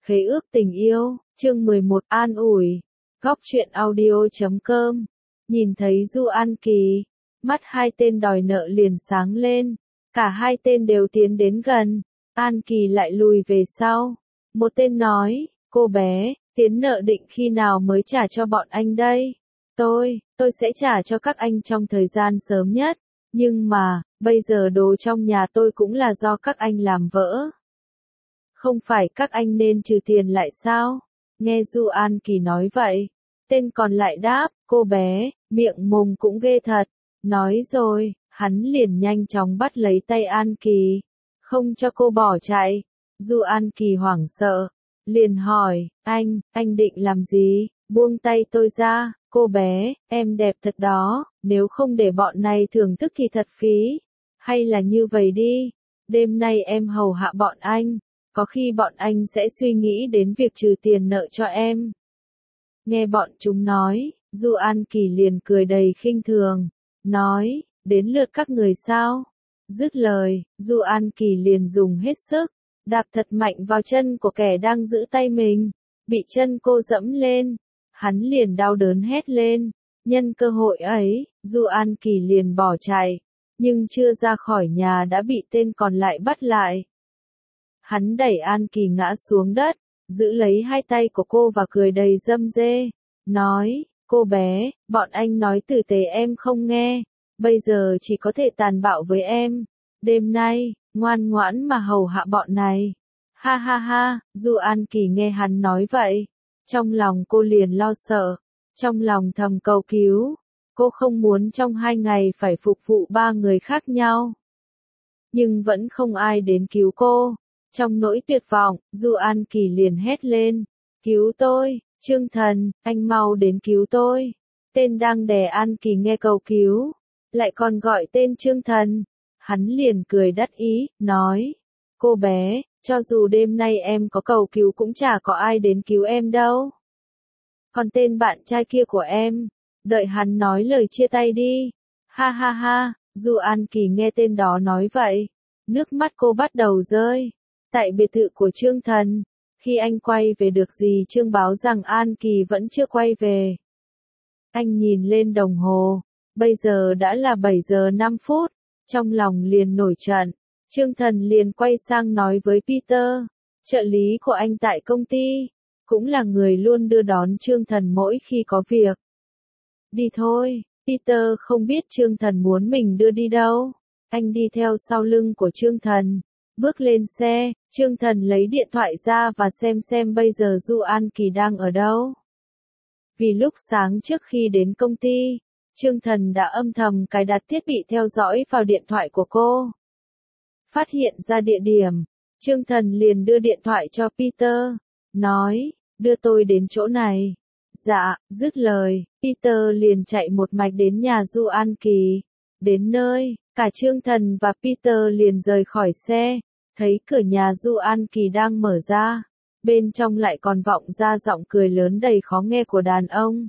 Khế ước tình yêu, chương 11 an ủi. Góc truyện audio.com. Nhìn thấy Du An Kỳ, mắt hai tên đòi nợ liền sáng lên. Cả hai tên đều tiến đến gần. An Kỳ lại lùi về sau. Một tên nói, cô bé, tiền nợ định khi nào mới trả cho bọn anh đây? Tôi sẽ trả cho các anh trong thời gian sớm nhất. Nhưng mà, bây giờ đồ trong nhà tôi cũng là do các anh làm vỡ. Không phải các anh nên trừ tiền lại sao? Nghe Du An Kỳ nói vậy. Tên còn lại đáp, cô bé, miệng mồm cũng ghê thật. Nói rồi, hắn liền nhanh chóng bắt lấy tay An Kỳ. Không cho cô bỏ chạy. Du An Kỳ hoảng sợ. Liền hỏi, anh định làm gì? Buông tay tôi ra, cô bé, em đẹp thật đó, nếu không để bọn này thưởng thức thì thật phí. Hay là như vậy đi, đêm nay em hầu hạ bọn anh, có khi bọn anh sẽ suy nghĩ đến việc trừ tiền nợ cho em. Nghe bọn chúng nói, Du An Kỳ liền cười đầy khinh thường, nói, đến lượt các người sao? Dứt lời, Du An Kỳ liền dùng hết sức, đạp thật mạnh vào chân của kẻ đang giữ tay mình, bị chân cô dẫm lên, hắn liền đau đớn hét lên. Nhân cơ hội ấy, Du An Kỳ liền bỏ chạy, nhưng chưa ra khỏi nhà đã bị tên còn lại bắt lại. Hắn đẩy An Kỳ ngã xuống đất, giữ lấy hai tay của cô và cười đầy râm rê, nói, cô bé, bọn anh nói tử tế em không nghe, bây giờ chỉ có thể tàn bạo với em, đêm nay, ngoan ngoãn mà hầu hạ bọn này. Ha ha ha, Du An Kỳ nghe hắn nói vậy, trong lòng cô liền lo sợ, trong lòng thầm cầu cứu, cô không muốn trong 2 ngày phải phục vụ 3 người khác nhau. Nhưng vẫn không ai đến cứu cô. Trong nỗi tuyệt vọng, Du An Kỳ liền hét lên, cứu tôi, Trương Thần, anh mau đến cứu tôi. Tên đang đè An Kỳ nghe cầu cứu, lại còn gọi tên Trương Thần. Hắn liền cười đắc ý, nói, cô bé, cho dù đêm nay em có cầu cứu cũng chả có ai đến cứu em đâu. Còn tên bạn trai kia của em, đợi hắn nói lời chia tay đi. Ha ha ha, Du An Kỳ nghe tên đó nói vậy, nước mắt cô bắt đầu rơi. Tại biệt thự của Trương Thần, khi anh quay về được dì Trương báo rằng An Kỳ vẫn chưa quay về. Anh nhìn lên đồng hồ, bây giờ đã là 7 giờ 5 phút, trong lòng liền nổi trận. Trương Thần liền quay sang nói với Peter, trợ lý của anh tại công ty, cũng là người luôn đưa đón Trương Thần mỗi khi có việc. Đi thôi, Peter không biết Trương Thần muốn mình đưa đi đâu. Anh đi theo sau lưng của Trương Thần. Bước lên xe, Trương Thần lấy điện thoại ra và xem bây giờ Du An Kỳ đang ở đâu. Vì lúc sáng trước khi đến công ty, Trương Thần đã âm thầm cài đặt thiết bị theo dõi vào điện thoại của cô. Phát hiện ra địa điểm, Trương Thần liền đưa điện thoại cho Peter, nói, đưa tôi đến chỗ này. Dạ, dứt lời, Peter liền chạy một mạch đến nhà Du An Kỳ. Đến nơi, cả Trương Thần và Peter liền rời khỏi xe, thấy cửa nhà Du An Kỳ đang mở ra, bên trong lại còn vọng ra giọng cười lớn đầy khó nghe của đàn ông.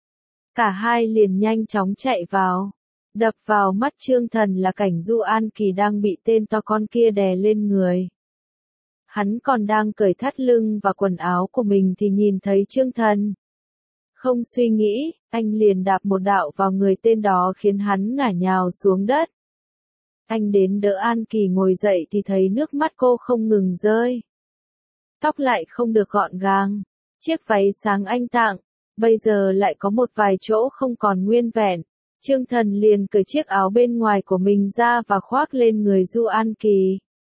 Cả hai liền nhanh chóng chạy vào, đập vào mắt Trương Thần là cảnh Du An Kỳ đang bị tên to con kia đè lên người. Hắn còn đang cởi thắt lưng và quần áo của mình thì nhìn thấy Trương Thần. Không suy nghĩ, anh liền đạp một đạo vào người tên đó khiến hắn ngả nhào xuống đất. Anh đến đỡ An Kỳ ngồi dậy thì thấy nước mắt cô không ngừng rơi. Tóc lại không được gọn gàng, chiếc váy sáng anh tặng, bây giờ lại có một vài chỗ không còn nguyên vẹn. Trương Thần liền cởi chiếc áo bên ngoài của mình ra và khoác lên người Du An Kỳ.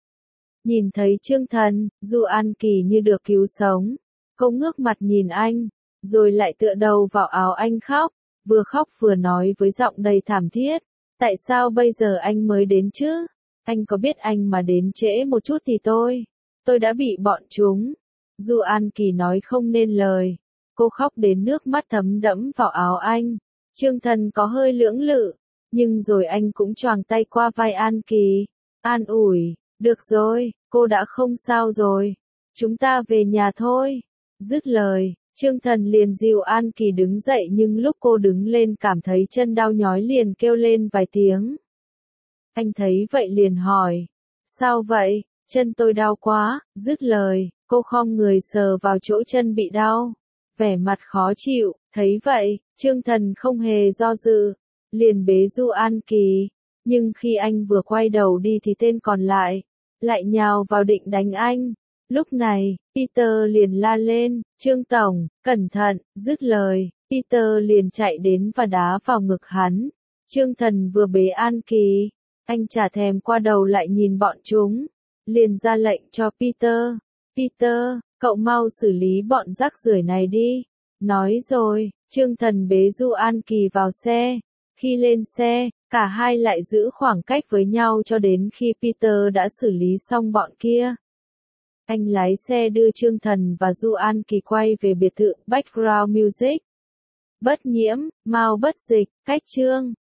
Nhìn thấy Trương Thần, Du An Kỳ như được cứu sống. Cô ngước mặt nhìn anh, rồi lại tựa đầu vào áo anh khóc vừa nói với giọng đầy thảm thiết. Tại sao bây giờ anh mới đến chứ? Anh có biết anh mà đến trễ một chút thì tôi đã bị bọn chúng. Du An Kỳ nói không nên lời. Cô khóc đến nước mắt thấm đẫm vào áo anh. Trương Thần có hơi lưỡng lự, nhưng rồi anh cũng choàng tay qua vai An Kỳ. An ủi, được rồi, cô đã không sao rồi. Chúng ta về nhà thôi. Dứt lời, Trương Thần liền dìu An Kỳ đứng dậy nhưng lúc cô đứng lên cảm thấy chân đau nhói liền kêu lên vài tiếng. Anh thấy vậy liền hỏi, sao vậy? Chân tôi đau quá, dứt lời, cô khom người sờ vào chỗ chân bị đau. Vẻ mặt khó chịu, thấy vậy, Trương Thần không hề do dự, liền bế Du An Kỳ. Nhưng khi anh vừa quay đầu đi thì tên còn lại nhào vào định đánh anh. Lúc này, Peter liền la lên, Trương Tổng, cẩn thận, dứt lời, Peter liền chạy đến và đá vào ngực hắn. Trương Thần vừa bế An Kỳ, anh chả thèm qua đầu lại nhìn bọn chúng, liền ra lệnh cho Peter, cậu mau xử lý bọn rác rưởi này đi. Nói rồi, Trương Thần bế Du An Kỳ vào xe. Khi lên xe, cả hai lại giữ khoảng cách với nhau cho đến khi Peter đã xử lý xong bọn kia. Anh lái xe đưa Trương Thần và Du An Kỳ quay về biệt thự Background Music. Bất nhiễm, mau bất dịch, cách chương.